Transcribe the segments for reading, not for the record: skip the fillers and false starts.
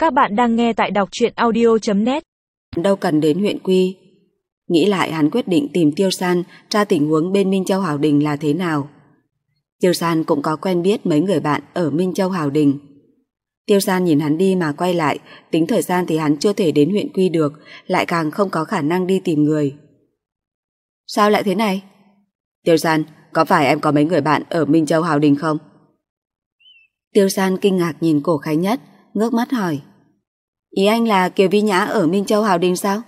Các bạn đang nghe tại đọc truyện audio.net. Đâu cần đến huyện Quy. Nghĩ lại hắn quyết định tìm Tiêu San tra tình huống bên Minh Châu Hào Đình là thế nào. Tiêu San cũng có quen biết mấy người bạn ở Minh Châu Hào Đình. Tiêu San nhìn hắn đi mà quay lại, tính thời gian thì hắn chưa thể đến huyện Quy được, lại càng không có khả năng đi tìm người. Sao lại thế này? Tiêu San, có phải em có mấy người bạn ở Minh Châu Hào Đình không? Tiêu San kinh ngạc nhìn Cổ Khánh Nhất, ngước mắt hỏi. Ý anh là Kiều Vi Nhã ở Minh Châu Hào Đình sao?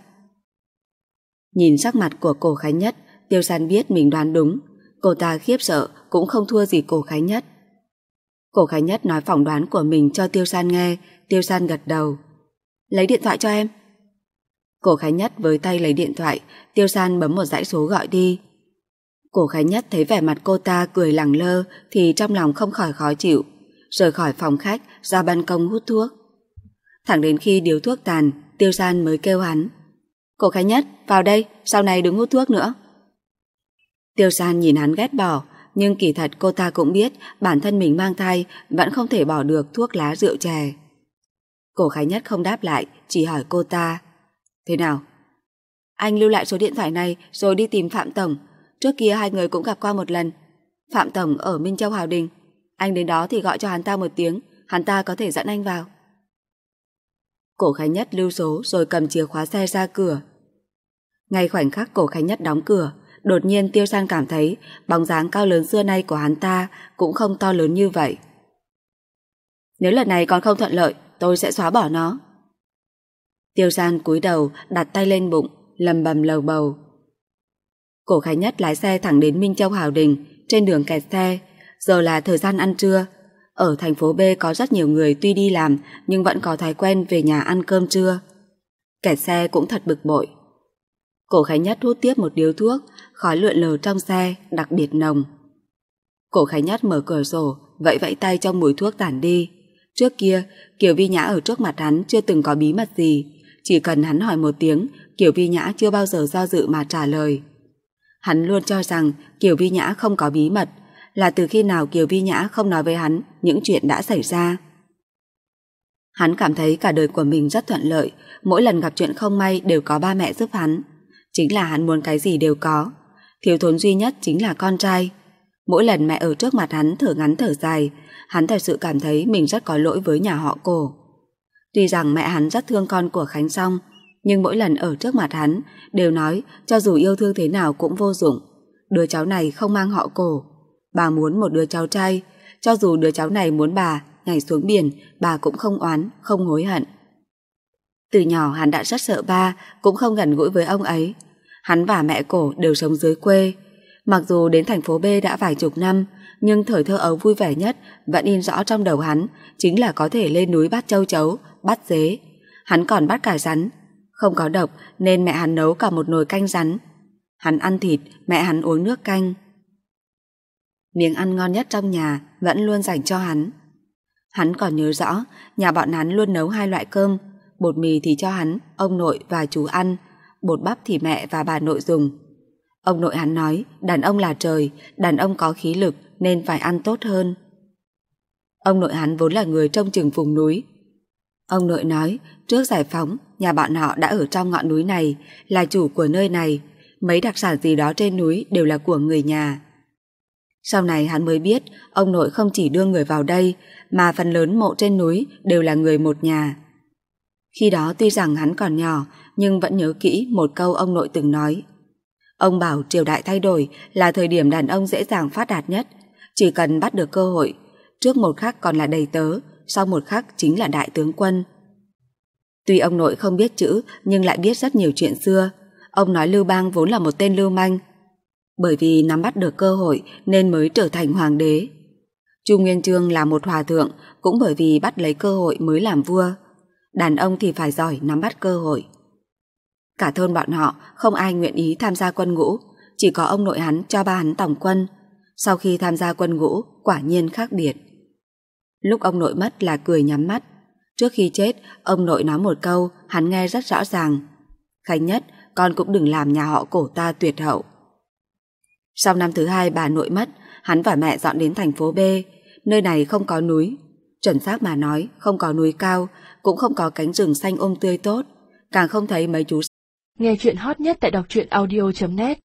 Nhìn sắc mặt của Cổ Khánh Nhất, Tiêu San biết mình đoán đúng. Cô ta khiếp sợ cũng không thua gì Cổ Khánh Nhất. Cổ Khánh Nhất nói phỏng đoán của mình cho Tiêu San nghe. Tiêu San gật đầu. Lấy điện thoại cho em. Cổ Khánh Nhất với tay lấy điện thoại. Tiêu San bấm một dãy số gọi đi. Cổ Khánh Nhất thấy vẻ mặt cô ta cười lẳng lơ thì trong lòng không khỏi khó chịu. Rời khỏi phòng khách, ra ban công hút thuốc. Thẳng đến khi điếu thuốc tàn, Tiêu San mới kêu hắn. Cổ Khánh Nhất, vào đây, sau này đừng hút thuốc nữa. Tiêu San nhìn hắn ghét bỏ, nhưng kỳ thật cô ta cũng biết bản thân mình mang thai vẫn không thể bỏ được thuốc lá rượu chè. Cổ Khánh Nhất không đáp lại, chỉ hỏi cô ta. Thế nào? Anh lưu lại số điện thoại này rồi đi tìm Phạm Tổng. Trước kia hai người cũng gặp qua một lần. Phạm Tổng ở Minh Châu Hào Đình. Anh đến đó thì gọi cho hắn ta một tiếng, hắn ta có thể dẫn anh vào. Cổ Khánh Nhất lưu số rồi cầm chìa khóa xe ra cửa. Ngay khoảnh khắc Cổ Khánh Nhất đóng cửa, đột nhiên Tiêu San cảm thấy bóng dáng cao lớn xưa nay của hắn ta cũng không to lớn như vậy. Nếu lần này còn không thuận lợi, tôi sẽ xóa bỏ nó. Tiêu San cúi đầu đặt tay lên bụng, lầm bầm lầu bầu. Cổ Khánh Nhất lái xe thẳng đến Minh Châu Hào Đình. Trên đường kẹt xe. Giờ là thời gian ăn trưa. Ở thành phố B có rất nhiều người tuy đi làm nhưng vẫn có thói quen về nhà ăn cơm trưa. Kẹt xe cũng thật bực bội. Cổ Khánh Nhất hút tiếp một điếu thuốc, khói lượn lờ trong xe, đặc biệt nồng. Cổ Khánh Nhất mở cửa sổ, vẫy vẫy tay trong mùi thuốc tản đi. Trước kia, Kiều Vi Nhã ở trước mặt hắn chưa từng có bí mật gì. Chỉ cần hắn hỏi một tiếng, Kiều Vi Nhã chưa bao giờ do dự mà trả lời. Hắn luôn cho rằng Kiều Vi Nhã không có bí mật, là từ khi nào Kiều Vi Nhã không nói với hắn những chuyện đã xảy ra. Hắn cảm thấy cả đời của mình rất thuận lợi, mỗi lần gặp chuyện không may đều có ba mẹ giúp hắn. Chính là hắn muốn cái gì đều có. Thiếu thốn duy nhất chính là con trai. Mỗi lần mẹ ở trước mặt hắn thở ngắn thở dài, hắn thật sự cảm thấy mình rất có lỗi với nhà họ Cổ. Tuy rằng mẹ hắn rất thương con của Khánh Song, nhưng mỗi lần ở trước mặt hắn đều nói cho dù yêu thương thế nào cũng vô dụng. Đứa cháu này không mang họ Cổ. Bà muốn một đứa cháu trai, cho dù đứa cháu này muốn bà nhảy xuống biển, bà cũng không oán, không hối hận. Từ nhỏ hắn đã rất sợ ba, cũng không gần gũi với ông ấy. Hắn và mẹ Cổ đều sống dưới quê. Mặc dù đến thành phố B đã vài chục năm, nhưng thời thơ ấu vui vẻ nhất vẫn in rõ trong đầu hắn, chính là có thể lên núi bắt châu chấu, bắt dế. Hắn còn bắt cả rắn. Không có độc nên mẹ hắn nấu cả một nồi canh rắn. Hắn ăn thịt, mẹ hắn uống nước canh. Miếng ăn ngon nhất trong nhà vẫn luôn dành cho hắn. Hắn còn nhớ rõ, nhà bọn hắn luôn nấu hai loại cơm, bột mì thì cho hắn, ông nội và chú ăn, bột bắp thì mẹ và bà nội dùng. Ông nội hắn nói, đàn ông là trời, đàn ông có khí lực nên phải ăn tốt hơn. Ông nội hắn vốn là người trông chừng vùng núi. Ông nội nói, trước giải phóng, nhà bọn họ đã ở trong ngọn núi này, là chủ của nơi này, mấy đặc sản gì đó trên núi đều là của người nhà. Sau này hắn mới biết, ông nội không chỉ đưa người vào đây, mà phần lớn mộ trên núi đều là người một nhà. Khi đó tuy rằng hắn còn nhỏ, nhưng vẫn nhớ kỹ một câu ông nội từng nói. Ông bảo triều đại thay đổi là thời điểm đàn ông dễ dàng phát đạt nhất, chỉ cần bắt được cơ hội, trước một khắc còn là đầy tớ, sau một khắc chính là đại tướng quân. Tuy ông nội không biết chữ nhưng lại biết rất nhiều chuyện xưa. Ông nói Lưu Bang vốn là một tên lưu manh, bởi vì nắm bắt được cơ hội nên mới trở thành hoàng đế. Chu Nguyên Chương là một hòa thượng cũng bởi vì bắt lấy cơ hội mới làm vua. Đàn ông thì phải giỏi nắm bắt cơ hội. Cả thôn bọn họ không ai nguyện ý tham gia quân ngũ, chỉ có ông nội hắn cho ba hắn tổng quân. Sau khi tham gia quân ngũ quả nhiên khác biệt. Lúc ông nội mất là cười nhắm mắt. Trước khi chết, ông nội nói một câu hắn nghe rất rõ ràng. Khánh Nhất, con cũng đừng làm nhà họ Cổ ta tuyệt hậu. Sau năm thứ hai bà nội mất, hắn và mẹ dọn đến thành phố B. Nơi này không có núi. Chuẩn xác mà nói, không có núi cao, cũng không có cánh rừng xanh tươi tốt, càng không thấy mấy chú. Nghe chuyện hot nhất tại đọc truyện audio.net